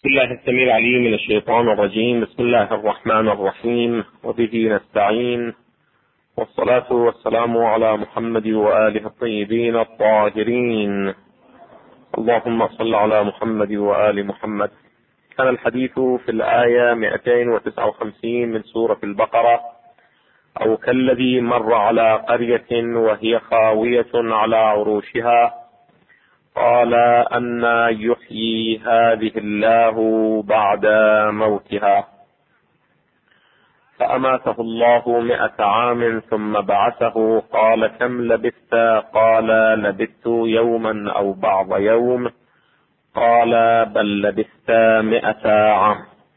بسم الله السميع العليم من الشيطان الرجيم. بسم الله الرحمن الرحيم، وبه نستعين، والصلاة والسلام على محمد وآله الطيبين الطاهرين. اللهم صل على محمد وآل محمد. كان الحديث في الآية 259 من سورة البقرة: أو كالذي مر على قرية وهي خاوية على عروشها قال أنى يحيي هذه الله بعد موتها، فأماته الله 100 عام ثم بعثه قال كم لبثت؟ قال لبثت يوما أو بعض يوم، قال بل لبثت 100 عام.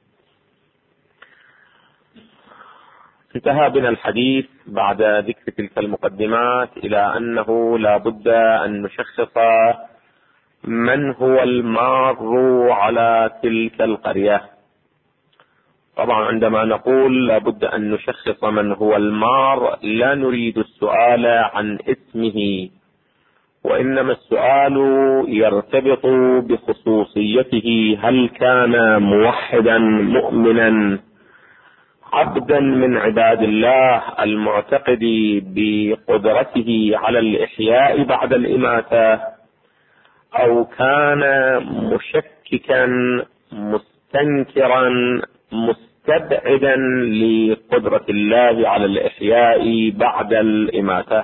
انتهى بنا الحديث بعد ذكر تلك المقدمات إلى أنه لا بد أن نشخص من هو المار على تلك القرية. طبعا عندما نقول لا بد أن نشخص من هو المار، لا نريد السؤال عن اسمه، وإنما السؤال يرتبط بخصوصيته: هل كان موحدا مؤمنا عبدا من عباد الله المعتقد بقدرته على الإحياء بعد الإماتة، أو كان مشككا مستنكرا مستبعدا لقدرة الله على الإحياء بعد الإماتة.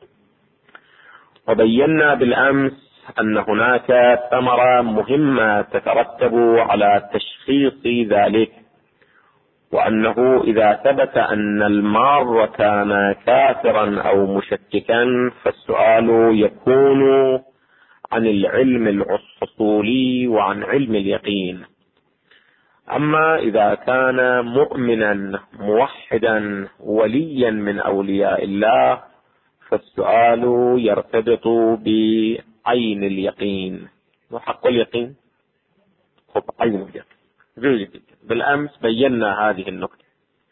وبينا بالأمس أن هناك ثمرة مهمة تترتب على تشخيص ذلك، وأنه إذا ثبت أن المار كان كافرا أو مشككا فالسؤال يكون عن العلم الأصولي وعن علم اليقين. أما إذا كان مؤمنا موحدا وليا من أولياء الله فالسؤال يرتبط بعين اليقين وحق اليقين. عين اليقين بالأمس بينا هذه النقطة،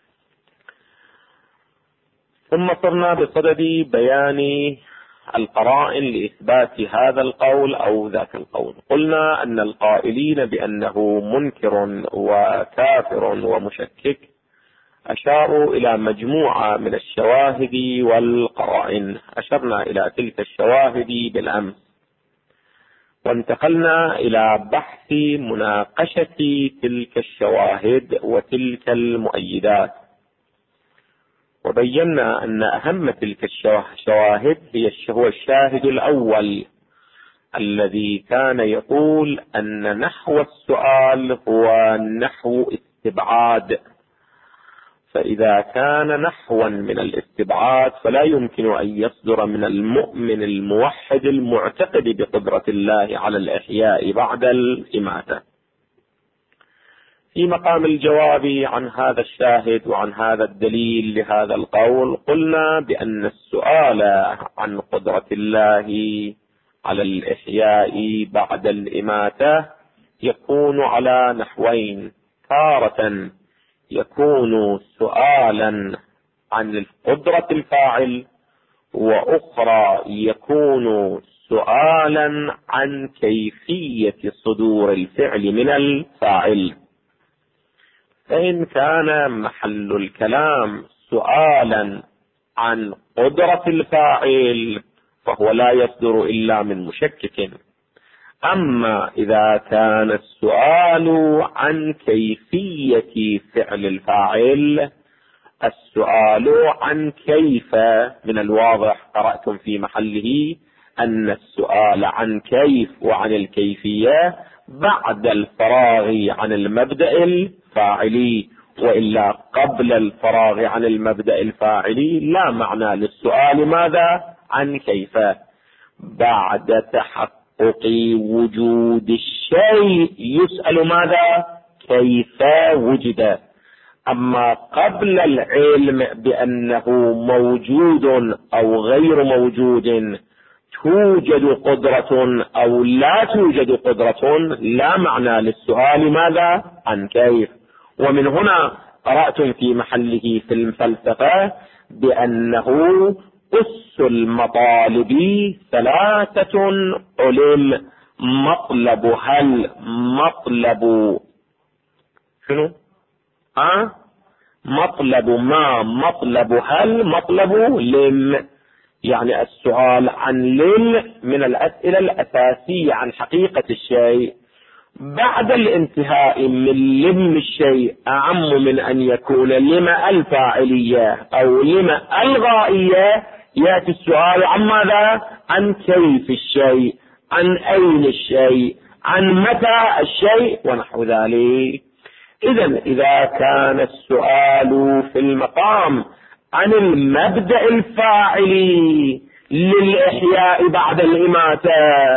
ثم صرنا بصدد بيان القرائن لإثبات هذا القول أو ذاك القول. قلنا أن القائلين بأنه منكر وكافر ومشكك أشاروا إلى مجموعة من الشواهد والقرائن، أشرنا إلى تلك الشواهد بالأمس، وانتقلنا إلى بحث مناقشة تلك الشواهد وتلك المؤيدات، وبينا أن أهم تلك الشواهد هو الشاهد الأول الذي كان يقول أن نحو السؤال هو نحو استبعاد، فإذا كان نحوا من الاستبعاد فلا يمكن أن يصدر من المؤمن الموحد المعتقد بقدرة الله على الإحياء بعد الإماتة. في مقام الجواب عن هذا الشاهد وعن هذا الدليل لهذا القول قلنا بأن السؤال عن قدرة الله على الإحياء بعد الإماتة يكون على نحوين: تارة يكون سؤالا عن قدرة الفاعل، وأخرى يكون سؤالا عن كيفية صدور الفعل من الفاعل. فإن كان محل الكلام سؤالا عن قدرة الفاعل فهو لا يصدر إلا من مشكك. أما إذا كان السؤال عن كيفية فعل الفاعل، السؤال عن كيف من الواضح قرأتم في محله أن السؤال عن كيف وعن الكيفية بعد الفراغ عن المبدأ الفاعلي، وإلا قبل الفراغ عن المبدأ الفاعلي لا معنى للسؤال ماذا عن كيف. بعد تحقق وجود الشيء يسأل ماذا كيف وجد. أما قبل العلم بأنه موجود أو غير موجود، توجد قدرة أو لا توجد قدرة، لا معنى للسؤال ماذا عن كيف. ومن هنا قرأتم في محله في الفلسفة بأنه أس المطالب 3 علم: مطلب هل، مطلب شنو؟ مطلب ما، مطلب هل، مطلب لم. يعني السؤال عن لم من الأسئلة الأساسية عن حقيقة الشيء. بعد الانتهاء من لم الشيء أعم من أن يكون لما الفاعلية أو لما الغائية، يأتي السؤال عن ماذا؟ عن كيف الشيء، عن أين الشيء، عن متى الشيء ونحو ذلك. إذا كان السؤال في المقام عن المبدأ الفاعلي للإحياء بعد الإماتة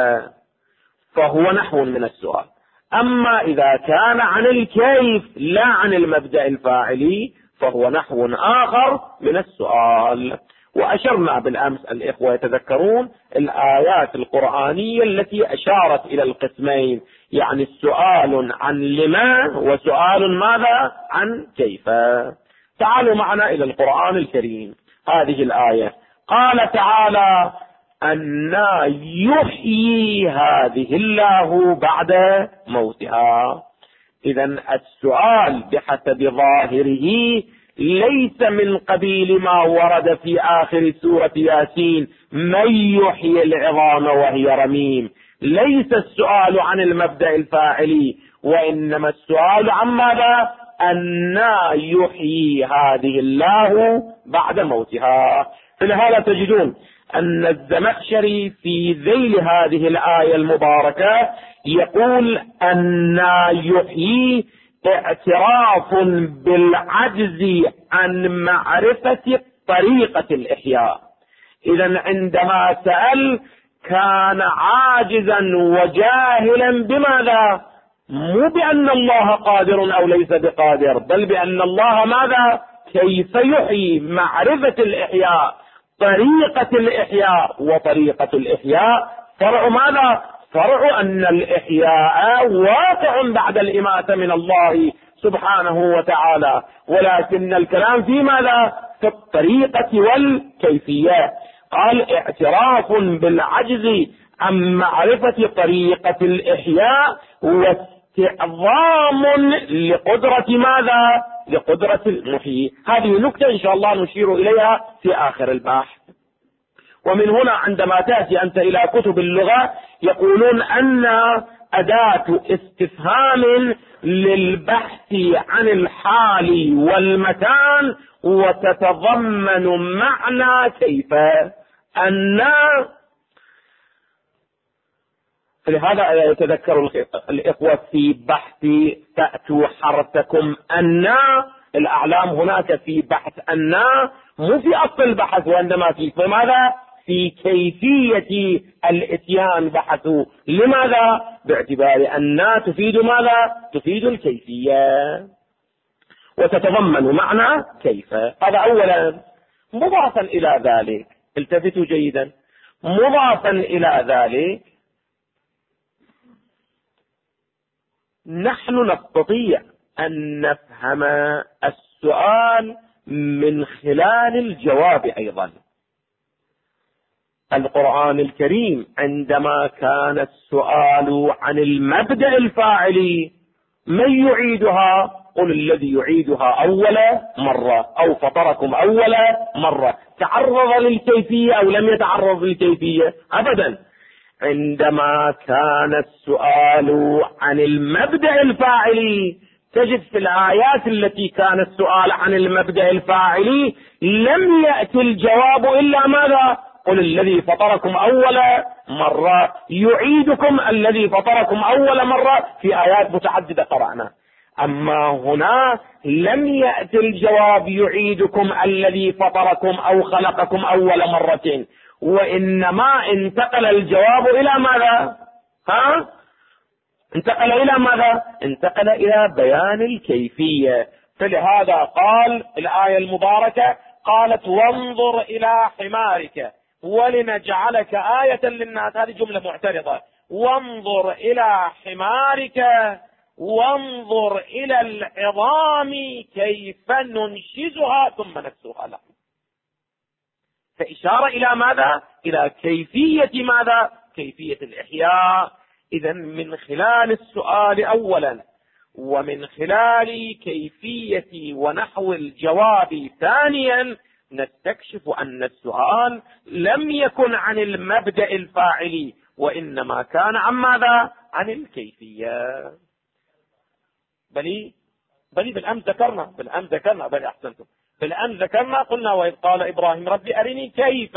فهو نحو من السؤال. أما إذا كان عن الكيف لا عن المبدأ الفاعلي فهو نحو آخر من السؤال. وأشرنا بالأمس، الإخوة يتذكرون الآيات القرآنية التي أشارت إلى القسمين، يعني السؤال عن لما وسؤال ماذا؟ عن كيف. تعالوا معنا إلى القرآن الكريم. هذه الآية قال تعالى: أنى يحيي هذه الله بعد موتها. إذا السؤال بحسب ظاهره ليس من قبيل ما ورد في آخر سورة ياسين: من يحيي العظام وهي رميم. ليس السؤال عن المبدأ الفاعلي، وإنما السؤال عن ماذا؟ أنى يحيي هذه الله بعد موتها. فلهذا تجدون أن الزمخشري في ذيل هذه الآية المباركة يقول: أنى يحيي اعتراف بالعجز عن معرفة طريقة الإحياء. إذا عندما سأل كان عاجزا وجاهلا بماذا؟ مو بأن الله قادر أو ليس بقادر، بل بأن الله ماذا؟ كيف يحيي، معرفة الإحياء، طريقة الإحياء. وطريقة الإحياء فرع ماذا؟ فرع أن الإحياء واقع بعد الإماتة من الله سبحانه وتعالى، ولكن الكلام في ماذا؟ في الطريقة والكيفية. قال: اعتراف بالعجز عن معرفة طريقة الإحياء واستعظام لقدرة ماذا؟ لقدرة المحيي. هذه نكتة إن شاء الله نشير إليها في آخر البحث. ومن هنا عندما تأتي أنت إلى كتب اللغة يقولون أن أداة استفهام للبحث عن الحال والمكان وتتضمن معنى كيف. أن لهذا يتذكر الإخوة في بحث تأتوا حرثكم أن الأعلام هناك في بحث أن مو في أصل البحث، وإنما في ماذا؟ في كيفية الإتيان بحثوا. لماذا؟ باعتبار أن تفيد ماذا؟ تفيد الكيفية وتتضمن معنى كيف. هذا أولا. مضافا إلى ذلك، التفتوا جيدا، مضافا إلى ذلك نحن نستطيع أن نفهم السؤال من خلال الجواب أيضا. القرآن الكريم عندما كان السؤال عن المبدأ الفاعلي: من يعيدها؟ قل الذي يعيدها أول مرة، أو فطركم أول مرة. تعرض للكيفية أو لم يتعرض للكيفية؟ أبدا. عندما كان السؤال عن المبدأ الفاعلي تجد في الآيات التي كان السؤال عن المبدأ الفاعلي لم يأتي الجواب إلا ماذا؟ قل الذي فطركم أول مرة، يعيدكم الذي فطركم أول مرة، في آيات متعددة قرأنا. أما هنا لم يأتي الجواب يعيدكم الذي فطركم أو خلقكم أول مرة، وإنما انتقل الجواب إلى ماذا؟ انتقل إلى ماذا؟ انتقل إلى بيان الكيفية. فلهذا قال الآية المباركة، قالت: وانظر إلى حمارك ولنجعلك آية للناس. هذه جملة معترضة. وانظر إلى حمارك وانظر إلى العظام كيف ننشزها ثم نكسوها لحم. فإشارة إلى ماذا؟ إلى كيفية ماذا؟ كيفية الإحياء. إذن من خلال السؤال أولا ومن خلال كيفية ونحو الجواب ثانيا نستكشف أن السؤال لم يكن عن المبدأ الفاعلي، وإنما كان عن ماذا؟ عن الكيفية. بالأمس ذكرنا بل أحسنتم، بالأمس ذكرنا قلنا وإذ قال إبراهيم ربي أرني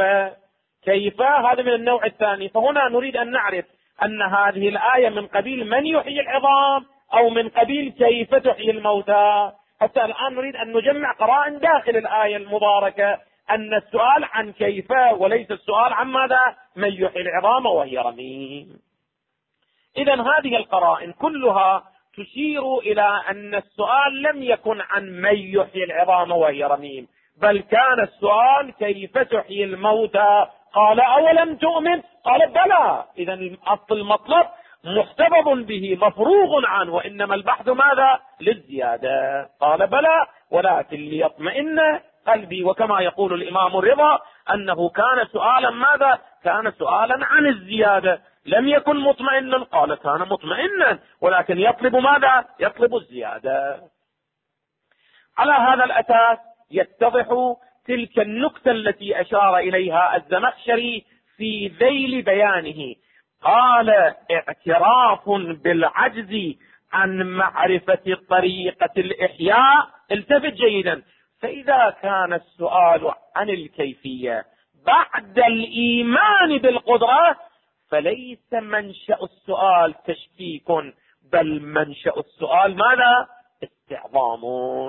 كيف هذا من النوع الثاني. فهنا نريد أن نعرف أن هذه الآية من قبيل من يحيي العظام أو من قبيل كيف تحيي الموتى. حتى الآن نريد أن نجمع قرائن داخل الآية المباركة أن السؤال عن كيف وليس السؤال عن ماذا؟ من يحيي العظام وهي رميم. إذا هذه القرائن كلها تشير إلى أن السؤال لم يكن عن من يحيي العظام وهي رميم، بل كان السؤال كيف تحيي الموتى. قال أولم تؤمن؟ قال بلى. إذا المطلب محتفظ به مفروغ عنه، وإنما البحث ماذا؟ للزيادة. قال بلى ولكن ليطمئن قلبي. وكما يقول الإمام الرضا أنه كان سؤالا ماذا؟ كان سؤالا عن الزيادة، لم يكن مطمئنا. قال كان مطمئنا ولكن يطلب ماذا؟ يطلب الزيادة. على هذا الأساس يتضح تلك النكتة التي أشار إليها الزمخشري في ذيل بيانه. قال اعتراف بالعجز عن معرفة طريقة الإحياء. التفت جيدا، فإذا كان السؤال عن الكيفية بعد الإيمان بالقدرة فليس منشأ السؤال تشكيك، بل منشأ السؤال ماذا؟ استعظام.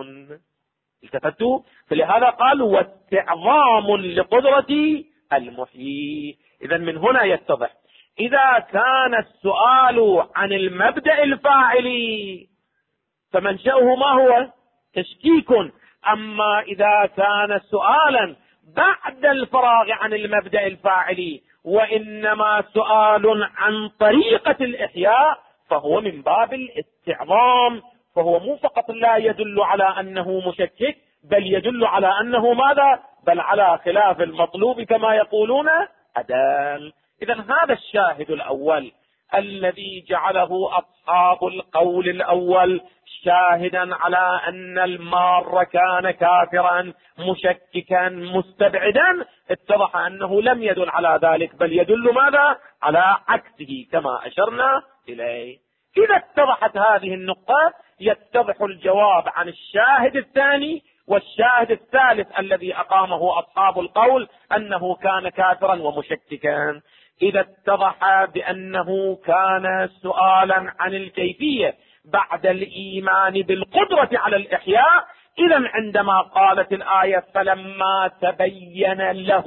التفتوا؟ فلهذا قال واستعظام لقدرة المحيي. إذا من هنا يتضح إذا كان السؤال عن المبدأ الفاعلي فمنشأه ما هو؟ تشكيك. أما إذا كان سؤالا بعد الفراغ عن المبدأ الفاعلي وإنما سؤال عن طريقة الإحياء فهو من باب الاستعظام. فهو مو فقط لا يدل على أنه مشكك، بل يدل على أنه ماذا؟ بل على خلاف المطلوب كما يقولون أدال. إذا هذا الشاهد الأول الذي جعله أصحاب القول الأول شاهدا على أن المار كان كافرا مشككا مستبعدا، اتضح أنه لم يدل على ذلك، بل يدل ماذا؟ على عكسه كما أشرنا إليه. إذا اتضحت هذه النقطة يتضح الجواب عن الشاهد الثاني والشاهد الثالث الذي أقامه أصحاب القول أنه كان كافرا ومشككا. إذا اتضح بأنه كان سؤالا عن الكيفية بعد الإيمان بالقدرة على الإحياء، إذا عندما قالت الآية فلما تبين له،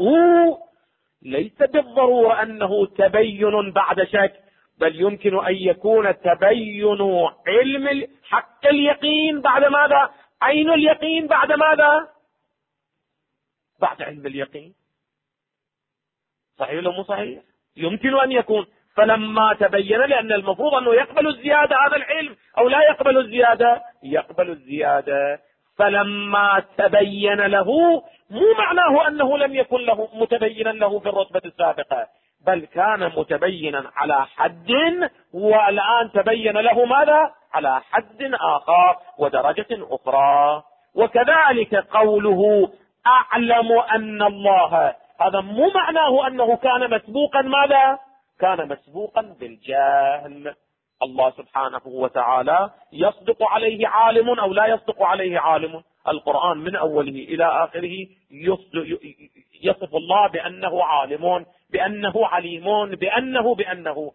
ليس بالضرورة أنه تبين بعد شك، بل يمكن أن يكون تبين علم حق اليقين بعد ماذا؟ عين اليقين بعد ماذا؟ بعد علم اليقين. صحيح ولا مو صحيح؟ يمكن أن يكون فلما تبين، لأن المفروض أنه يقبل الزيادة هذا العلم أو لا يقبل الزيادة؟ يقبل الزيادة. فلما تبين له مو معناه أنه لم يكن له متبينا له في الرتبة السابقة، بل كان متبينا على حد والآن تبين له ماذا؟ على حد آخر ودرجة أخرى. وكذلك قوله أعلم أن الله، هذا مو معناه أنه كان مسبوقا ماذا؟ كان مسبوقا بالجهل. الله سبحانه وتعالى يصدق عليه عالم أو لا يصدق عليه عالم. القرآن من أوله إلى آخره يصف الله بأنه عالم، بأنه عليم، بأنه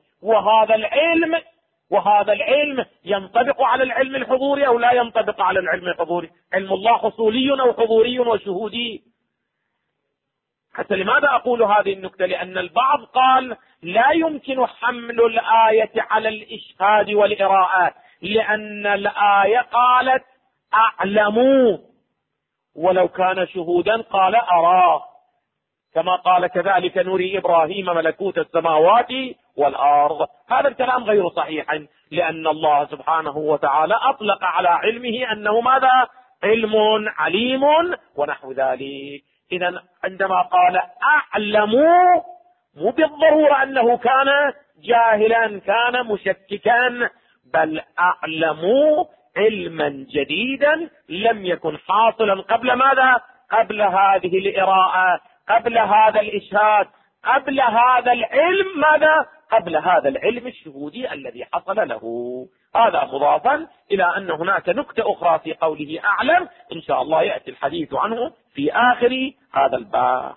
وهذا العلم ينطبق على العلم الحضوري أو لا ينطبق على العلم الحضوري. علم الله حصولي أو حضوري وشهودي. حتى لماذا أقول هذه النكتة؟ لأن البعض قال لا يمكن حمل الآية على الإشهاد والإراءة، لأن الآية قالت أعلموا، ولو كان شهودا قال أراه، كما قال كذلك نري إبراهيم ملكوت السماوات والأرض. هذا الكلام غير صحيح، لأن الله سبحانه وتعالى أطلق على علمه أنه ماذا؟ علم عليم ونحو ذلك. إذا عندما قال أعلموا مو بالضرورة أنه كان جاهلا كان مشككا، بل أعلموا علما جديدا لم يكن حاصلا قبل ماذا؟ قبل هذه الإراءة، قبل هذا الإشهاد، قبل هذا العلم ماذا؟ قبل هذا العلم الشهودي الذي حصل له. هذا مضافا إلى أن هناك نكتة أخرى في قوله أعلم إن شاء الله يأتي الحديث عنه في آخر هذا الباب.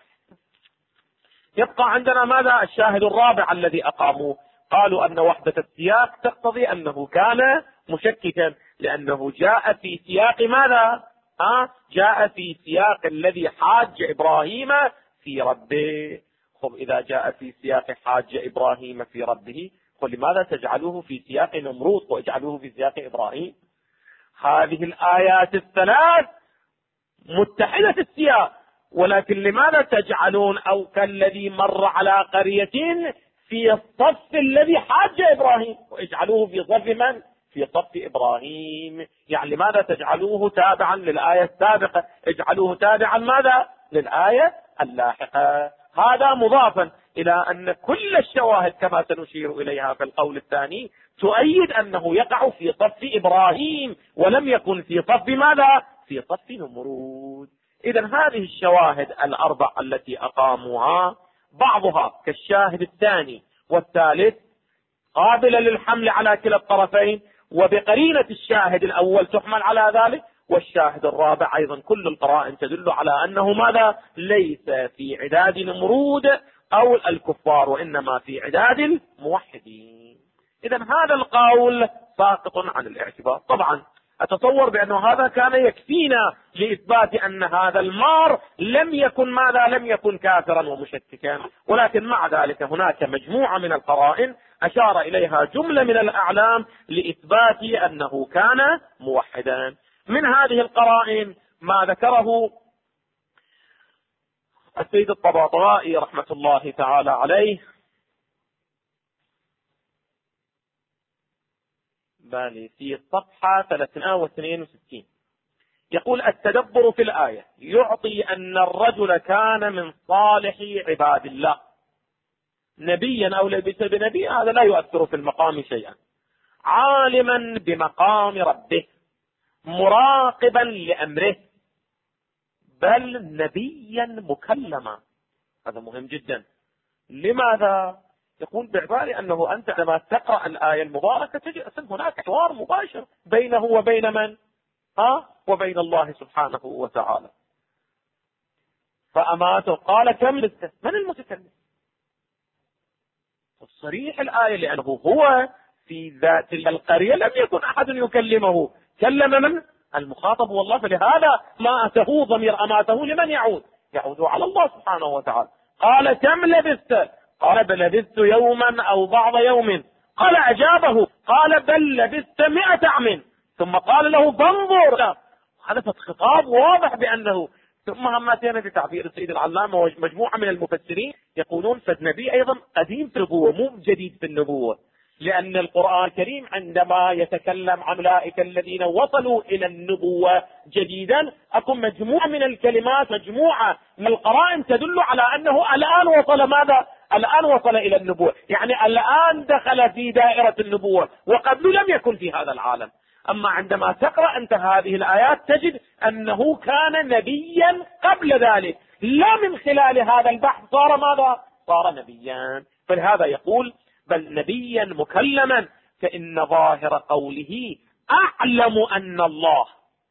يبقى عندنا ماذا؟ الشاهد الرابع الذي أقاموه، قالوا أن وحدة السياق تقتضي أنه كان مشككا، لأنه جاء في سياق ماذا؟ جاء في سياق الذي حاج إبراهيم في ربه. خب إذا جاء في سياق حاج إبراهيم في ربه، لماذا تجعلوه في سياق نمرود واجعلوه في سياق إبراهيم؟ هذه الآيات الثلاث متحدة السياق، ولكن لماذا تجعلون أو كالذي مر على قرية في الصف الذي حاج إبراهيم واجعلوه في صف من؟ في صف إبراهيم. يعني لماذا تجعلوه تابعا للآية السابقة؟ اجعلوه تابعا ماذا؟ للآية اللاحقة. هذا مضافا إلى أن كل الشواهد كما سنشير إليها في القول الثاني تؤيد أنه يقع في صف إبراهيم ولم يكن في صف ماذا؟ في صف نمرود. إذن هذه الشواهد الأربع التي أقاموها بعضها كالشاهد الثاني والثالث قابلة للحمل على كلا الطرفين، وبقرينة الشاهد الأول تحمل على ذلك، والشاهد الرابع أيضا كل القرائن تدل على أنه ماذا؟ ليس في عداد نمرود أو الكفار، وإنما في عداد الموحدين. إذن هذا القول ساقط عن الاعتبار. طبعا أتصور بأن هذا كان يكفينا لإثبات أن هذا المار لم يكن ماذا؟ لم يكن كافرا ومشككا، ولكن مع ذلك هناك مجموعة من القرائن أشار إليها جملة من الأعلام لإثبات أنه كان موحدا. من هذه القرائن ما ذكره السيد الطباطبائي رحمة الله تعالى عليه في الصفحة 362، يقول: التدبر في الآية يعطي أن الرجل كان من صالح عباد الله نبيا أو لبس بنبي، هذا لا يؤثر في المقام شيئا، عالما بمقام ربه مراقبا لأمره، بل نبيا مكلما. هذا مهم جدا. لماذا؟ يقول باعتبار أنه أنت عندما تقرأ الآية المباركة تجد أن هناك حوار مباشر بينه وبين من؟ وبين الله سبحانه وتعالى. فأماته قال كم لبثت؟ من المتكلم؟ صريح الآية لأنه هو في ذات القرية لم يكن أحد يكلمه، كلم من؟ المخاطب والله. فلهذا ما أتاه ضمير أماته لمن يعود؟ يعود على الله سبحانه وتعالى. قال كم لبثت؟ قال بل لبثت يوما أو بعض يوم. قال أجابه قال بل لبثت 100 عام. ثم قال له فانظر. هذا خطاب واضح بأنه ثم هم أتينا بتعبير السيد العلامة ومجموعة من المفسرين يقولون فالنبي أيضا قديم في النبوة مو جديد في النبوة، لأن القرآن الكريم عندما يتكلم عن أولئك الذين وصلوا إلى النبوة جديدا أكون مجموعة من الكلمات مجموعة من القرائن تدل على أنه الآن وصل ماذا؟ الآن وصل إلى النبوة، يعني الآن دخل في دائرة النبوة وقبل لم يكن في هذا العالم. أما عندما تقرأ أنت هذه الآيات تجد أنه كان نبيا قبل ذلك، لا من خلال هذا البحث صار ماذا؟ صار نبيا. فلهذا يقول بل نبيا مكلما، فإن ظاهر قوله أعلم أن الله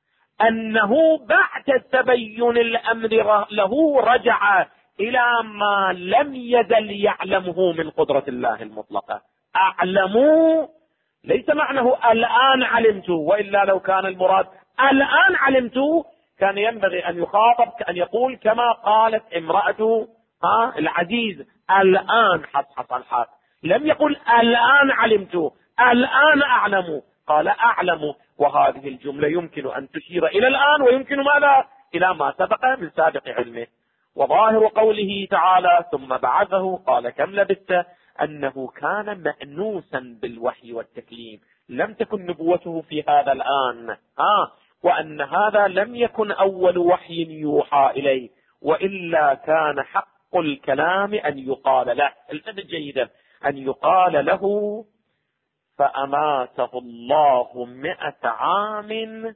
أنه بعد تبين الأمر له رجع إلى ما لم يزل يعلمه من قدرة الله المطلقة. أعلموا ليس معناه الآن علمت، وإلا لو كان المراد الآن علمت كان ينبغي أن يخاطب أن يقول كما قالت امرأة العزيز الآن حصحص الحق. لم يقل الآن علمت الآن أعلم، قال أعلم. وهذه الجملة يمكن أن تشير إلى الآن ويمكن ماذا؟ إلى ما سبق من سابق علمه. وظاهر قوله تعالى ثم بعثه قال كم لبثت أنه كان مأنوسا بالوحي والتكليم، لم تكن نبوته في هذا الآن، وأن هذا لم يكن أول وحي يوحى إليه، وإلا كان حق الكلام أن يقال له، التفت جيدا، أن يقال له فأماته الله 100 عام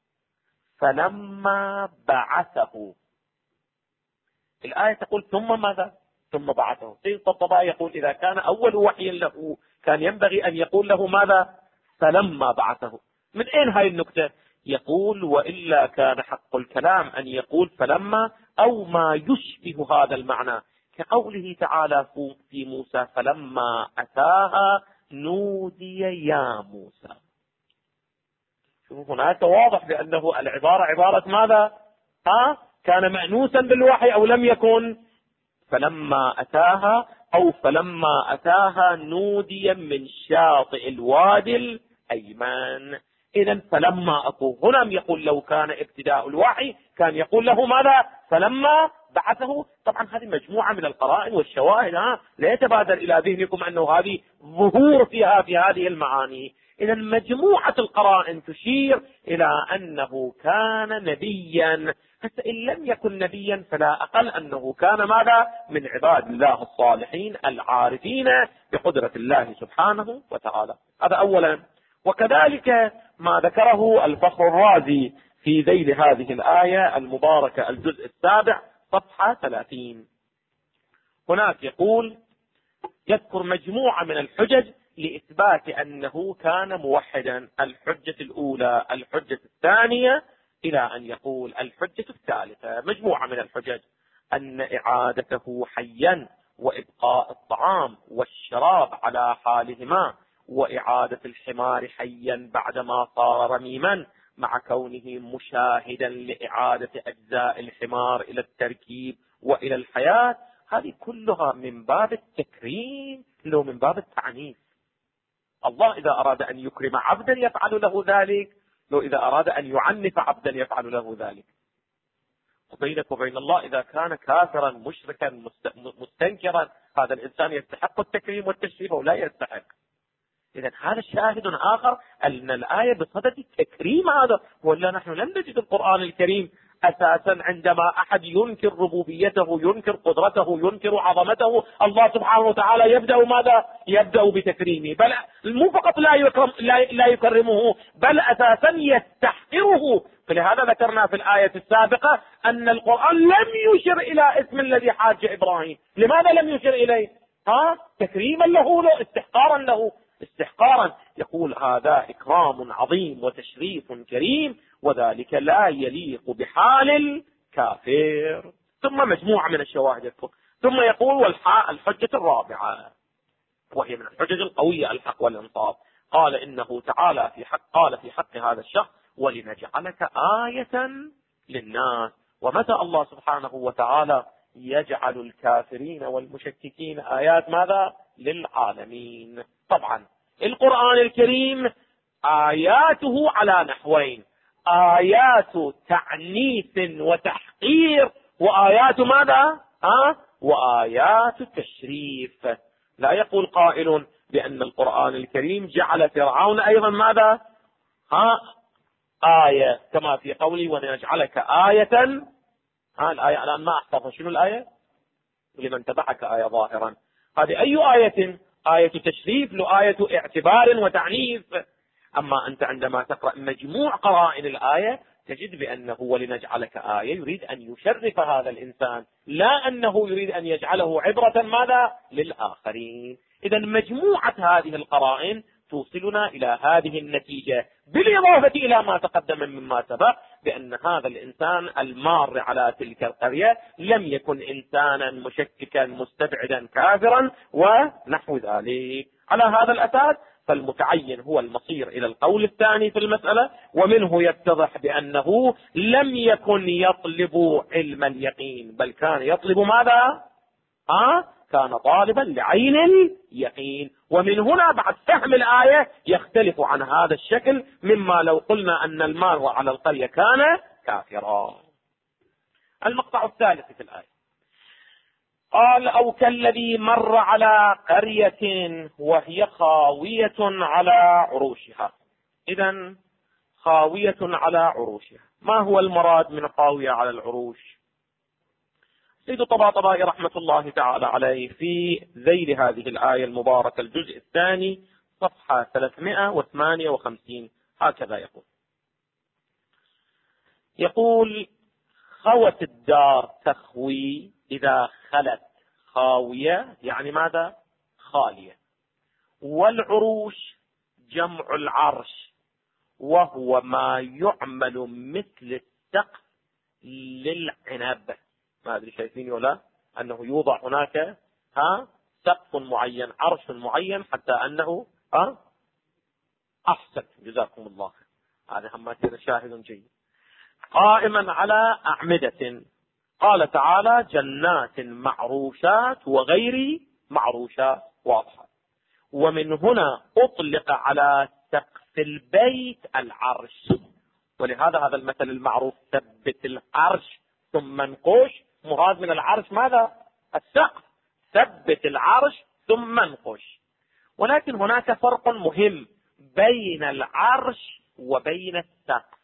فلما بعثه. الآية تقول ثم ماذا؟ ثم بعثه. سيد الطبطبائي يقول إذا كان أول وحي له كان ينبغي أن يقول له ماذا؟ فلما بعثه. من أين هاي النكتة؟ يقول وإلا كان حق الكلام أن يقول فلما أو ما يشبه هذا المعنى، كقوله تعالى في موسى فلما أتاها نودي يا موسى. هناك واضح بأنه العبارة عبارة ماذا؟ كان مأنوسا بالوحي أو لم يكن؟ فلما أتاها أو فلما أتاها نودي من شاطئ الوادي الأيمن. إذا فلما أكو هنا يقول لو كان ابتداء الوحي كان يقول له ماذا؟ فلما بعثه. طبعا هذه مجموعة من القرائن والشواهد لا يتبادر إلى ذهنكم أنه هذه ظهور فيها في هذه المعاني. إذا مجموعة القرائن تشير إلى أنه كان نبيا، حتى إن لم يكن نبيا فلا أقل أنه كان ماذا؟ من عباد الله الصالحين العارفين بقدرة الله سبحانه وتعالى. هذا أولا. وكذلك ما ذكره الفخر الرازي في ذيل هذه الآية المباركة الجزء 7 صفحة 30. هناك يقول يذكر مجموعة من الحجج لإثبات أنه كان موحدا. الحجة الأولى، الحجة الثانية، إلى أن يقول الحجة الثالثة. مجموعة من الحجج أن إعادته حيا وإبقاء الطعام والشراب على حالهما وإعادة الحمار حيا بعدما صار رميما مع كونه مشاهدا لإعادة أجزاء الحمار إلى التركيب وإلى الحياة، هذه كلها من باب التكريم لو من باب التعنيف. الله إذا أراد أن يكرم عبدا يفعل له ذلك، لو إذا أراد أن يعنف عبدا يفعل له ذلك. وبينك وبين الله إذا كان كافرا مشركا مستنكرا هذا الإنسان يستحق التكريم والتشريف ولا يستحق. إذا هذا شاهد آخر أن الآية بصدد التكريم هذا، ولا نحن لم نجد القرآن الكريم أساسا عندما أحد ينكر ربوبيته ينكر قدرته ينكر عظمته الله سبحانه وتعالى يبدأ ماذا؟ يبدأ بتكريمه، بل مو فقط لا يكرمه بل أساسا يستحقره. فلهذا ذكرنا في الآية السابقة أن القرآن لم يشر إلى اسم الذي حاج إبراهيم. لماذا لم يشر إليه؟ تكريما له استحقارا له استحقارا. يقول هذا إكرام عظيم وتشريف كريم وذلك لا يليق بحال الكافر. ثم مجموعة من الشواهد يذكر. ثم يقول الحجة الرابعة وهي من الحجج القوية الحق والإنصاف. قال إنه تعالى قال في حق هذا الشخص ولنجعلك آية للناس. ومتى الله سبحانه وتعالى يجعل الكافرين والمشككين آيات ماذا؟ للعالمين. طبعا القرآن الكريم آياته على نحوين: آيات تعنيف وتحقير، وآيات ماذا؟ وآيات تشريف. لا يقول قائل بأن القرآن الكريم جعل فرعون أيضا ماذا؟ آية، كما في قولي ونجعلك آية. الآية الآن ما أحفظها، شنو الآية؟ لمن تبعك آية ظاهرا. هذه أي آية؟ آية تشريف لآية اعتبار وتعنيف. أما أنت عندما تقرأ مجموع قرائن الآية تجد بأنه ولنجعلك آية يريد أن يشرف هذا الإنسان، لا أنه يريد أن يجعله عبرة ماذا؟ للآخرين. إذا مجموعة هذه القرائن توصلنا إلى هذه النتيجة، بالإضافة إلى ما تقدم مما سبق بأن هذا الإنسان المار على تلك القرية لم يكن إنسانا مشككا مستبعدا كافرا ونحو ذلك. على هذا الأساس فالمتعين هو المصير إلى القول الثاني في المسألة، ومنه يتضح بأنه لم يكن يطلب علم اليقين بل كان يطلب ماذا؟ كان طالبا لعين اليقين. ومن هنا بعد فهم الآية يختلف عن هذا الشكل مما لو قلنا أن المار على القرية كان كافرا. المقطع الثالث في الآية قال أو كالذي مر على قرية وهي خاوية على عروشها. إذن خاوية على عروشها، ما هو المراد من خاوية على العروش؟ سيد الطباطبائي رحمة الله تعالى عليه في ذيل هذه الآية المباركة الجزء الثاني صفحة 358 هكذا يقول خوت الدار تخوي إذا خلت خاوية، يعني ماذا؟ خالية. والعروش جمع العرش، وهو ما يعمل مثل السقف للعنب. ما أدري شايفين ولا أنه يوضع هناك سقف معين، عرش معين، حتى أنه أحسن، جزاكم الله، هذا هم شاهد جيد، قائما على أعمدة. قال تعالى جنات معروشات وغير معروشات، واضحة. ومن هنا أطلق على سقف البيت العرش، ولهذا هذا المثل المعروف ثبت العرش ثم انقش، مراد من العرش ماذا؟ السقف، ثبت العرش ثم انقش. ولكن هناك فرق مهم بين العرش وبين السقف،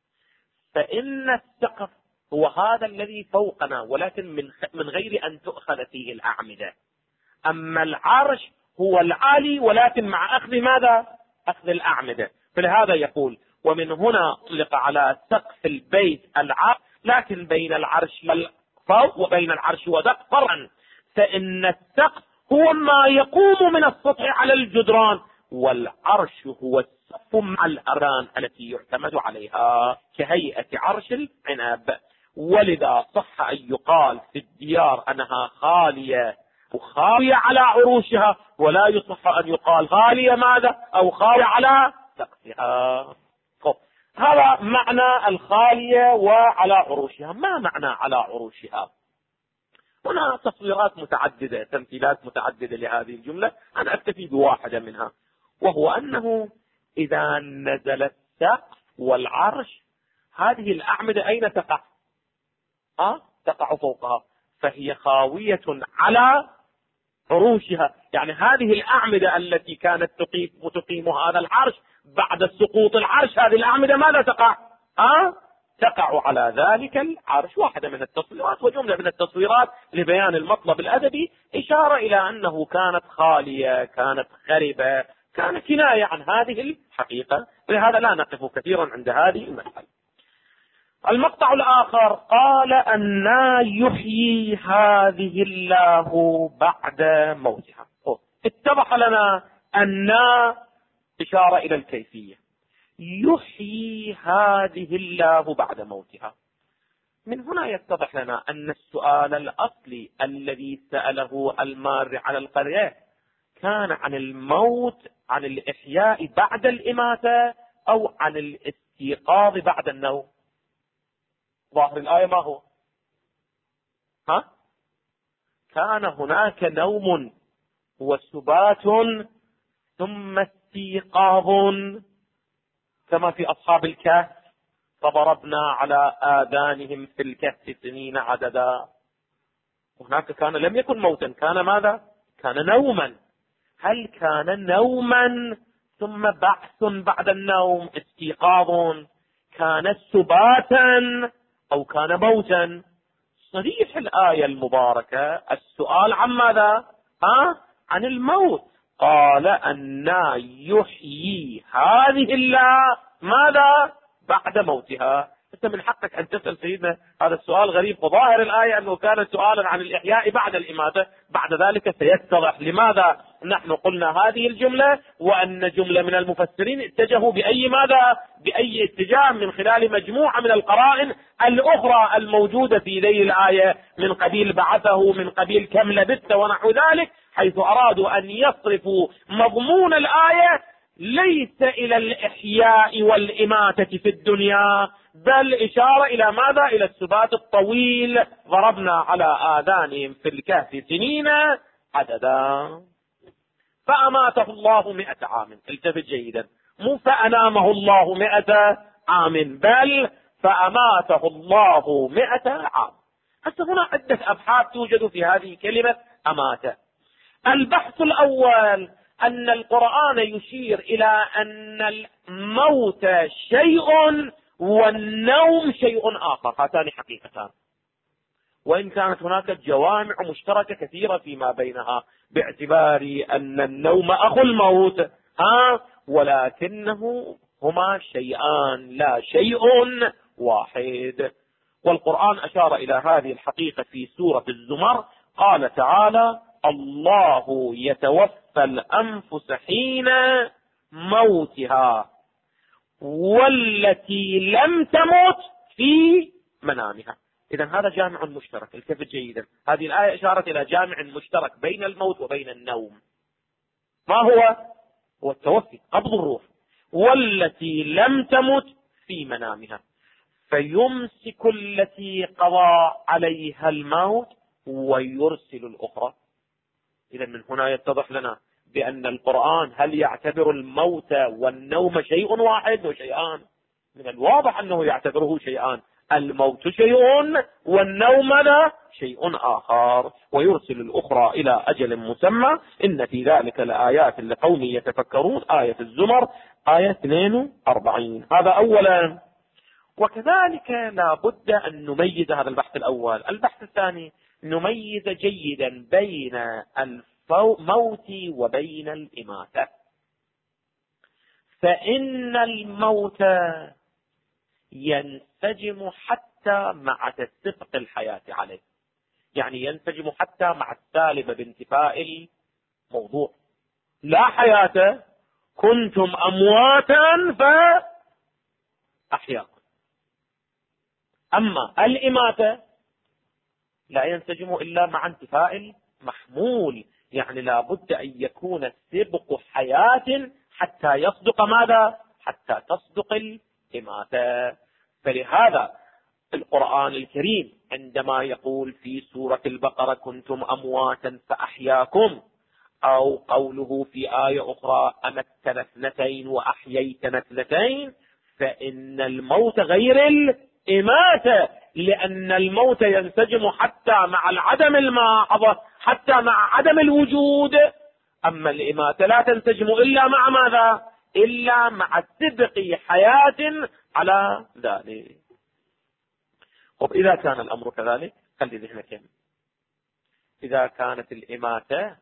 فإن السقف هو هذا الذي فوقنا، ولكن من غير أن تؤخذ فيه الأعمدة. أما العرش هو العالي، ولكن مع أخذ ماذا؟ أخذ الأعمدة. فلهذا يقول ومن هنا أطلق على سقف البيت العرش، لكن بين العرش فوق وبين العرش وسقف فرعا، فإن السقف هو ما يقوم من السطح على الجدران، والعرش هو السقف مع الأركان التي يعتمد عليها كهيئة عرش العنب. ولذا صح أن يقال في الديار أنها خالية وخاوية على عروشها، ولا يصح أن يقال خالية ماذا؟ أو خاوية على سقفها. هذا معنى الخالية وعلى عروشها. ما معنى على عروشها؟ هنا تصويرات متعددة، تمثيلات متعددة لهذه الجملة، أنا أكتفي بواحدة منها، وهو أنه إذا نزل السقف والعرش، هذه الأعمدة أين تقع؟ تقع فوقها، فهي خاوية على عروشها. يعني هذه الأعمدة التي كانت تقيم هذا العرش بعد سقوط العرش، هذه الأعمدة ماذا تقع؟ تقع على ذلك العرش. واحدة من التصويرات وجملة من التصويرات لبيان المطلب الأدبي، إشارة إلى أنه كانت خالية، كانت خربة، كان كناية عن هذه الحقيقة. لهذا لا نقف كثيرا عند هذه المسألة. المقطع الآخر قال أنى يحيي هذه الله بعد موتها. اتضح لنا أنى إشارة إلى الكيفية، يحيي هذه الله بعد موتها. من هنا يتضح لنا أن السؤال الأصلي الذي سأله المار على القرية كان عن الموت، عن الإحياء بعد الإماتة، أو عن الاستيقاظ بعد النوم. ظاهر الآية ما هو؟ كان هناك نوم وسبات ثم استيقاظ، كما في أصحاب الكهف، فضربنا على آذانهم في الكهف سنين عددا. هناك كان لم يكن موتا، كان ماذا؟ كان نوما. هل كان نوما ثم بعث بعد النوم، استيقاظ؟ كان سباتا أو كان موتا؟ صريح الآية المباركة السؤال عن ماذا؟ عن الموت. قال أنى يحيي هذه الله ماذا؟ بعد موتها. أنت من حقك أن تسأل سيدنا هذا السؤال غريب، وظاهر الآية أنه كان سؤالا عن الإحياء بعد الإماتة. بعد ذلك سيتضح لماذا نحن قلنا هذه الجملة، وأن جملة من المفسرين اتجهوا بأي اتجاه من خلال مجموعة من القرائن الأخرى الموجودة في ذي الآية، من قبيل بعثه، من قبيل كم لبثت ونحو ذلك، حيث أرادوا أن يصرفوا مضمون الآية ليس إلى الإحياء والإماتة في الدنيا، بل إشارة إلى ماذا؟ إلى السبات الطويل. ضربنا على آذانهم في الكهف سنين عددا. فأماته الله 100 عام. التفت جيدا، مو فأنامه الله 100 عام، بل فأماته الله 100 عام. حتى هنا عدة أبحاث توجد في هذه كلمة أماته. البحث الأول أن القرآن يشير إلى أن الموت شيء والنوم شيء آخر، هاتان حقيقتان، وإن كانت هناك جوامع مشتركة كثيرة فيما بينها، باعتبار أن النوم أخو الموت، ولكنه هما شيئان لا شيء واحد. والقرآن أشار إلى هذه الحقيقة في سورة الزمر، قال تعالى: الله يتوفى الأنفس حين موتها والتي لم تمت في منامها. إذن هذا جامع مشترك، التفت جيدا، هذه الآية أشارت إلى جامع مشترك بين الموت وبين النوم. ما هو التوفي، قبض الروح. والتي لم تمت في منامها، فيمسك التي قضى عليها الموت ويرسل الأخرى. إذن من هنا يتضح لنا بأن القرآن هل يعتبر الموت والنوم شيء واحد وشيئان؟ من الواضح أنه يعتبره شيئان، الموت شيء والنوم لا شيء آخر، ويرسل الأخرى إلى أجل مسمى. إن في ذلك لآيات لقوم يتفكرون، آية الزمر آية 42. هذا أولا. وكذلك لا بد أن نميز هذا البحث الأول. البحث الثاني نميز جيدا بين الموت وبين الإماتة. فإن الموت ينسجم حتى مع تستفق الحياة عليه، يعني ينسجم حتى مع السالب بانتفاء الموضوع. لا حياة، كنتم أمواتا فأحياكم. أما الإماتة لا ينسجم إلا مع انتفاء المحمول، يعني لا بد أن يكون سبق حياة حتى يصدق ماذا؟ حتى تصدق الإماتة. فلهذا القرآن الكريم عندما يقول في سورة البقرة: كنتم أمواتا فأحياكم، أو قوله في آية أخرى: أمتنا اثنتين وأحييتنا اثنتين، فإن الموت غير الإماتة، لأن الموت ينسجم حتى مع العدم الماحظ، حتى مع عدم الوجود. أما الإماتة لا تنسجم إلا مع ماذا؟ إلا مع سبق حياة على ذلك. إذا كان الأمر كذلك خلي ذهنك، إذا كانت الإماتة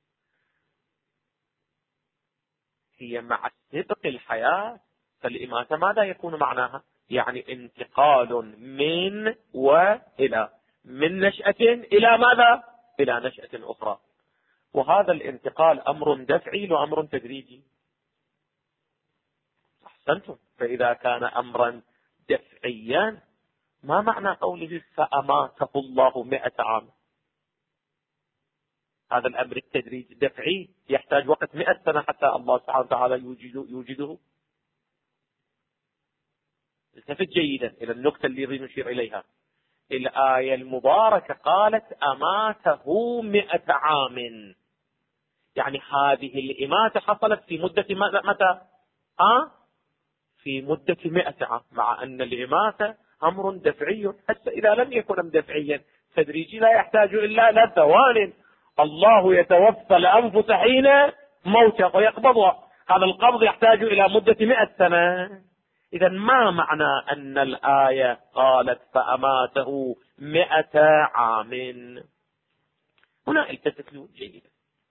هي مع سبق الحياة، فالإماتة ماذا يكون معناها؟ يعني انتقال من وإلى، من نشأة إلى ماذا؟ إلى نشأة أخرى. وهذا الانتقال أمر دفعي وأمر تدريجي. أحسنتم. فإذا كان أمرا دفعيا، ما معنى قوله فأماته الله 100 عام؟ هذا الأمر التدريجي دفعي يحتاج وقت 100 سنة حتى الله سبحانه وتعالى يوجده. التفت جيدا إلى النقطة اللي نشير إليها. الآية المباركة قالت أماته 100 عام، يعني هذه الإماتة حصلت في مدة متى؟ في مدة 100 عام، مع أن الإماتة أمر دفعي. حتى إذا لم يكن دفعيا تدريجي لا يحتاج إلا ثوان. الله يتوفى الأنفس حين موتها ويقبضها، هذا القبض يحتاج إلى مدة 100 سنة. إذا ما معنى أن الآية قالت فأماته 100 عام؟ هنا التفتوا جيدا.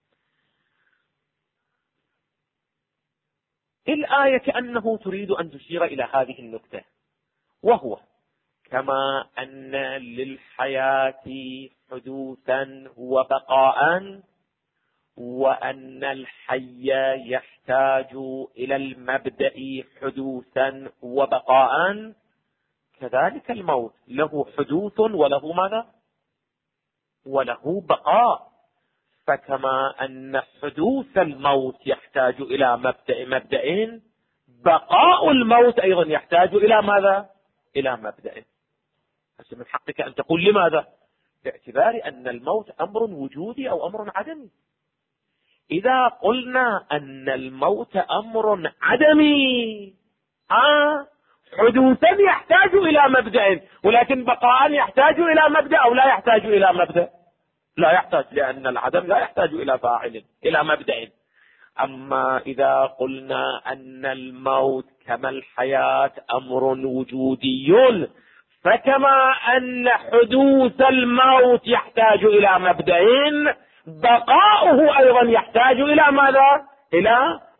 الآية كأنه تريد أن تشير إلى هذه النقطة، وهو كما أن للحياة حدوثا وبقاء، وأن الحي يحتاج إلى المبدأ حدوثا وبقاء، كذلك الموت له حدوث وله ماذا؟ وله بقاء. فكما أن حدوث الموت يحتاج إلى مبدأ، بقاء الموت أيضا يحتاج إلى ماذا؟ إلى مبدأ. بس من حقك أن تقول لماذا؟ باعتبار أن الموت أمر وجودي أو أمر عدمي. إذا قلنا أن الموت أمر عدمي، حدوثا يحتاج إلى مبدأ، ولكن بقاء يحتاج إلى مبدأ أو لا يحتاج إلى مبدأ؟ لا يحتاج، لأن العدم لا يحتاج إلى فاعل، إلى مبدأ. أما إذا قلنا أن الموت كما الحياة أمر وجودي، فكما أن حدوث الموت يحتاج إلى مبدأ، بقاؤه أيضا يحتاج إلى ماذا؟ إلى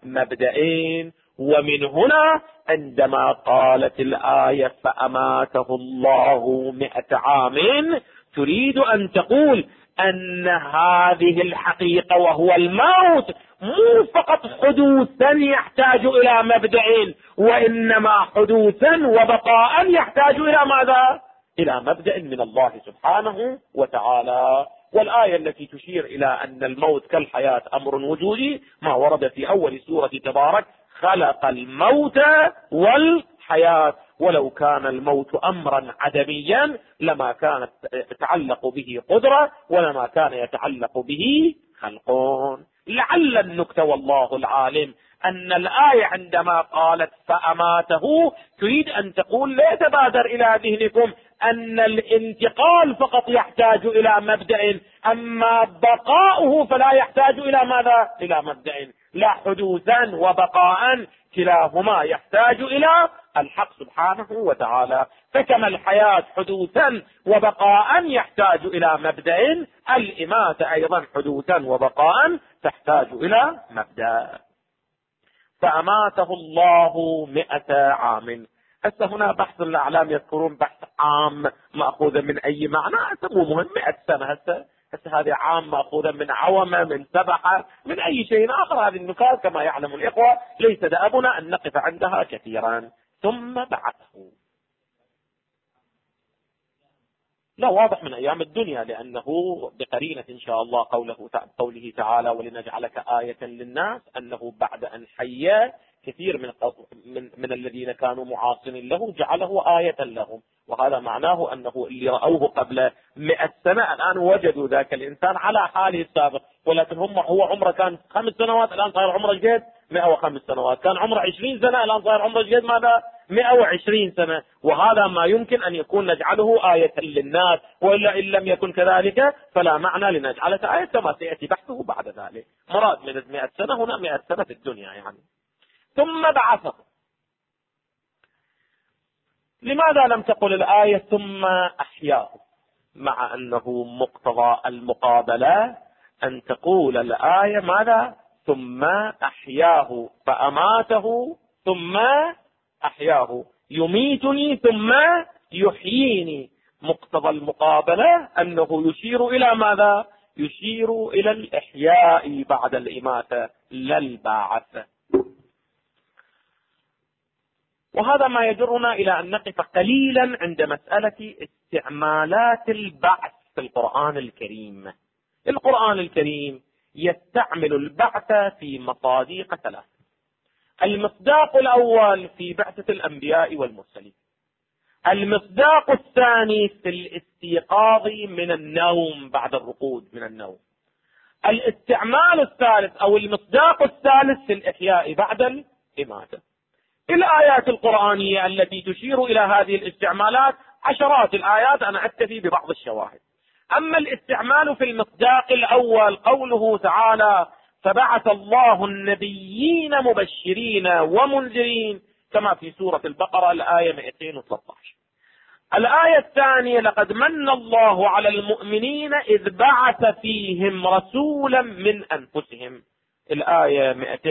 مبدئين. ومن هنا عندما قالت الآية فأماته الله 100 عام تريد أن تقول أن هذه الحقيقة وهو الموت مو فقط حدوثا يحتاج إلى مبدأ، وإنما حدوثا وبقاء يحتاج إلى ماذا؟ إلى مبدأ من الله سبحانه وتعالى. والآية التي تشير إلى أن الموت كالحياة أمر وجودي ما ورد في أول سورة تبارك: خلق الموت والحياة. ولو كان الموت أمرا عدميا لما كانت يتعلق به قدرة ولما كان يتعلق به خلق. لعل النكتة والله العالم أن الآية عندما قالت فأماته تريد أن تقول لا يتبادر إلى ذهنكم أن الانتقال فقط يحتاج إلى مبدأ، أما بقاؤه فلا يحتاج إلى ماذا؟ إلى مبدأ. لا، حدوثا وبقاء كلاهما يحتاج إلى الحق سبحانه وتعالى. فكما الحياة حدوثا وبقاء يحتاج إلى مبدأ، الإماتة أيضا حدوثا وبقاء تحتاج إلى مبدأ. فأماته الله 100 عام. هسه هنا بحث الأعلام يذكرون بحث عام مأخوذا من أي معنى، مو مهم. 100 سنة هسه هذه عام مأخوذا من عومة، من سبحة، من أي شيء آخر. هذه النكات كما يعلم الإخوة ليس دأبنا أن نقف عندها كثيرا. ثم بعثه، لا، واضح من أيام الدنيا، لأنه بقرينة إن شاء الله قوله تعالى ولنجعلك آية للناس، أنه بعد أن حيا كثير من الذين كانوا معاصرين له جعله آية لهم. وهذا معناه أنه اللي رأوه قبل 100 سنة الآن وجدوا ذاك الإنسان على حاله السابق، ولكن هو عمره كان 5 سنوات الآن صار عمره جديد 105 سنوات، كان عمره 20 سنة الآن صار عمره جديد ماذا؟ 120 سنة. وهذا ما يمكن أن يكون نجعله آية للناس، وإلا إن لم يكن كذلك فلا معنى لنجعله آية، كما سيأتي بحثه بعد ذلك. مراد من 100 سنة هنا 100 سنة في الدنيا يعني. ثم بعثه. لماذا لم تقل الآية ثم أحياه، مع أنه مقتضى المقابلة أن تقول الآية ماذا؟ ثم أحياه. فأماته ثم أحياه، يميتني ثم يحييني. مقتضى المقابلة أنه يشير إلى ماذا؟ يشير إلى الإحياء بعد الإماتة لا البعث. وهذا ما يجرنا إلى أن نقف قليلا عند مسألة استعمالات البعث في القرآن الكريم. القرآن الكريم يستعمل البعث في مصادق 3. المصداق الأول في بعثة الأنبياء والمرسلين. المصداق الثاني في الاستيقاظ من النوم بعد الرقود من النوم. الاستعمال الثالث أو المصداق الثالث في الإحياء بعد الإماتة. الآيات القرآنية التي تشير إلى هذه الاستعمالات عشرات الآيات، أنا أكتفي ببعض الشواهد. أما الاستعمال في المصداق الأول قوله تعالى فبعث الله النبيين مبشرين ومنذرين، كما في سورة البقرة الآية 213. الآية الثانية لقد من الله على المؤمنين إذ بعث فيهم رسولا من أنفسهم، الآية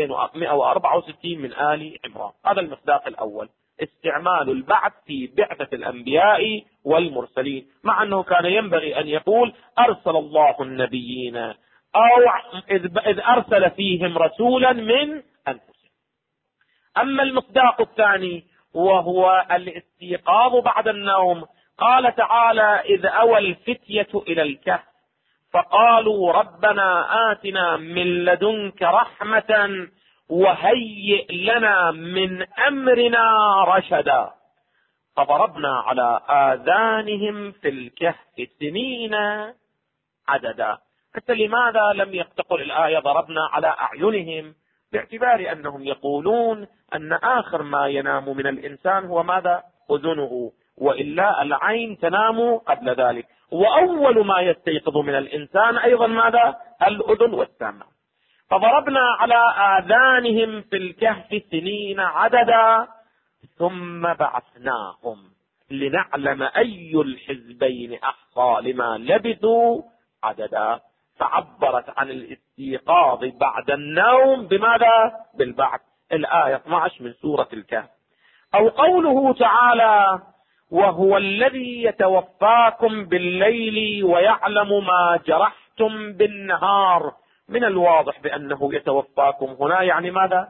164 من آل عمران. هذا المصداق الأول، استعمال البعث في بعثة الأنبياء والمرسلين، مع أنه كان ينبغي أن يقول أرسل الله النبيين أو إذ أرسل فيهم رسولا من أنفسهم. أما المصداق الثاني وهو الاستيقاظ بعد النوم، قال تعالى إذ أوى الفتية إلى الكهف فقالوا ربنا آتنا من لدنك رحمة وهيئ لنا من أمرنا رشدا فضربنا على آذانهم في الكهف سنين عددا. حتى لماذا لم تقل الآية ضربنا على أعينهم؟ باعتبار أنهم يقولون أن آخر ما ينام من الإنسان هو ماذا؟ أذنه، وإلا العين تنام قبل ذلك، وأول ما يستيقظ من الإنسان أيضا ماذا؟ الأذن والسمع. فضربنا على آذانهم في الكهف سنين عددا ثم بعثناهم لنعلم أي الحزبين أحصى لما لبثوا عددا. فعبرت عن الاستيقاظ بعد النوم بماذا؟ بالبعث. الآية 12 من سورة الكهف. أو قوله تعالى: وهو الذي يتوفاكم بالليل ويعلم ما جرحتم بالنهار. من الواضح بأنه يتوفاكم هنا يعني ماذا؟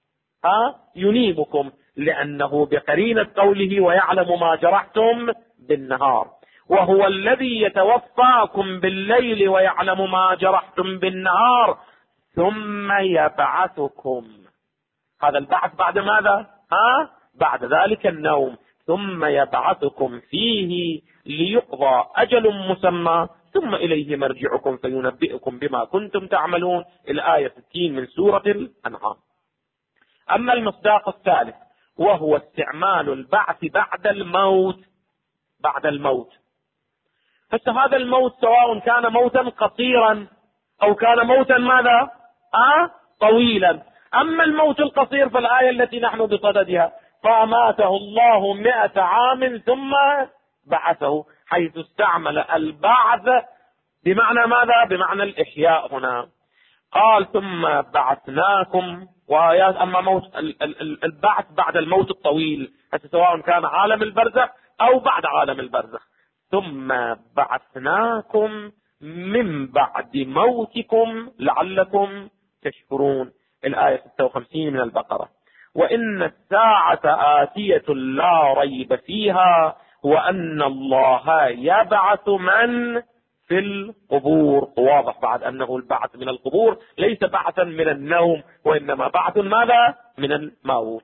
ينيمكم، لأنه بقرينة قوله ويعلم ما جرحتم بالنهار. وهو الذي يتوفاكم بالليل ويعلم ما جرحتم بالنهار ثم يبعثكم. هذا البعث بعد ماذا؟ بعد ذلك النوم. ثم يبعثكم فيه ليقضى أجل مسمى ثم إليه مرجعكم فينبئكم بما كنتم تعملون. الآية 60 من سورة الأنعام. أما المصداق الثالث وهو استعمال البعث بعد الموت. بعد الموت. فهذا الموت سواء كان موتا قصيرا أو كان موتا ماذا؟ طويلا. أما الموت القصير فالآية التي نحن بصددها: فأماته الله 100 عام ثم بعثه، حيث استعمل البعث بمعنى ماذا؟ بمعنى الإحياء هنا. قال: ثم بعثناكم. أما موت البعث بعد الموت الطويل، سواء كان عالم البرزخ أو بعد عالم البرزخ. ثم بعثناكم من بعد موتكم لعلكم تشكرون. الآية 56 من البقرة. وإن الساعة آتية لا ريب فيها وأن الله يبعث من في القبور. واضح بعد أنه البعث من القبور ليس بعثا من النوم، وإنما بعث ماذا؟ من الموت.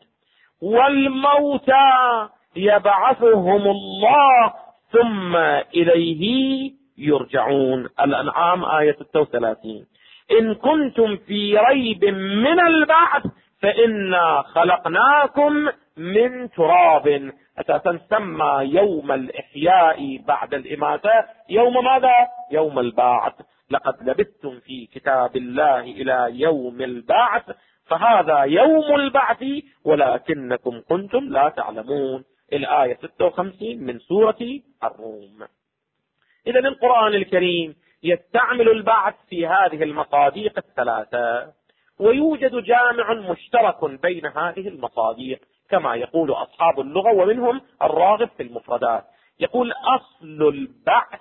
والموتى يبعثهم الله ثم إليه يرجعون. الأنعام آية 36. إن كنتم في ريب من البعث فإنا خلقناكم من تراب. أساسا سمى يوم الإحياء بعد الإماتة يوم ماذا؟ يوم البعث. لقد لبثتم في كتاب الله إلى يوم البعث فهذا يوم البعث ولكنكم كنتم لا تعلمون. الآية 56 من سورة الروم. إذا القرآن الكريم يستعمل البعث في هذه المصادق الثلاثة، ويوجد جامع مشترك بين هذه المصادق كما يقول أصحاب اللغة، ومنهم الراغب في المفردات. يقول: أصل البعث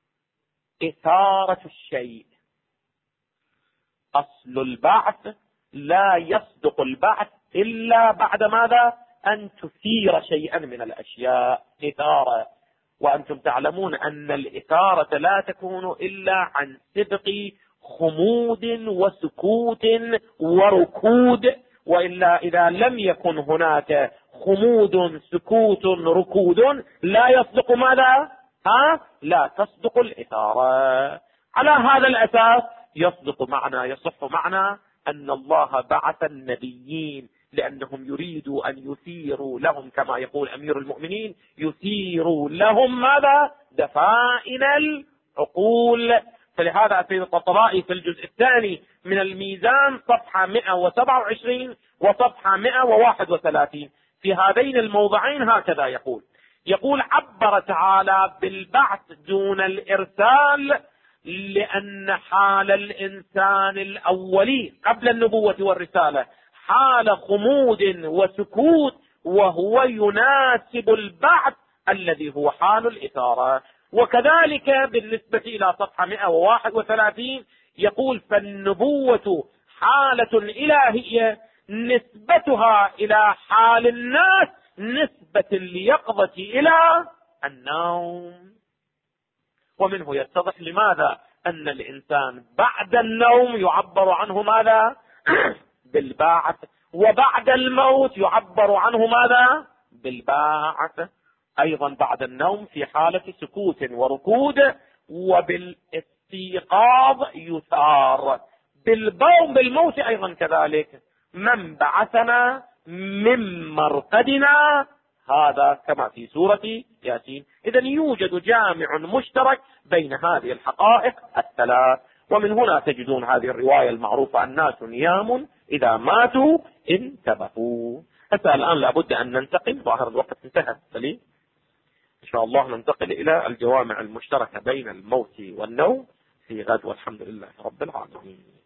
إثارة الشيء. أصل البعث لا يصدق البعث إلا بعد ماذا؟ أن تثير شيئا من الأشياء. إثارة. وأنتم تعلمون أن الإثارة لا تكون إلا عن سبق خمود وسكوت وركود، وإلا إذا لم يكن هناك خمود سكوت ركود لا يصدق ماذا؟ لا تصدق الإثارة. على هذا الأساس يصح معنا أن الله بعث النبيين لأنهم يريدوا أن يثيروا لهم، كما يقول أمير المؤمنين، يثيروا لهم ماذا؟ دفائن العقول. فلهذا سيد الطبرائي في الجزء الثاني من الميزان صفحة 127 وصفحة 131 في هذين الموضعين هكذا يقول: عبر تعالى بالبعث دون الإرسال لأن حال الإنسان الأولي قبل النبوة والرسالة حال خمود وسكوت، وهو يناسب البعث الذي هو حال الإثارة. وكذلك بالنسبة إلى صفحة 131 يقول: فالنبوة حالة إلهية نسبتها إلى حال الناس نسبة اليقظة إلى النوم. ومنه يتضح لماذا أن الإنسان بعد النوم يعبر عنه ماذا؟ بالبعث، وبعد الموت يعبر عنه ماذا؟ بالبعث. أيضا بعد النوم في حالة سكوت وركود، وبالاستيقاظ يثار. بالموت أيضا كذلك: من بعثنا من مرقدنا، هذا كما في سورة ياسين. إذن يوجد جامع مشترك بين هذه الحقائق الثلاث. ومن هنا تجدون هذه الرواية المعروفة: الناس نيام إذا ماتوا انتبهوا. حتى الآن لابد أن ننتقل، ظاهر الوقت انتهى سليم، إن شاء الله ننتقل إلى الجوامع المشتركة بين الموت والنوم في غد، والحمد لله رب العالمين.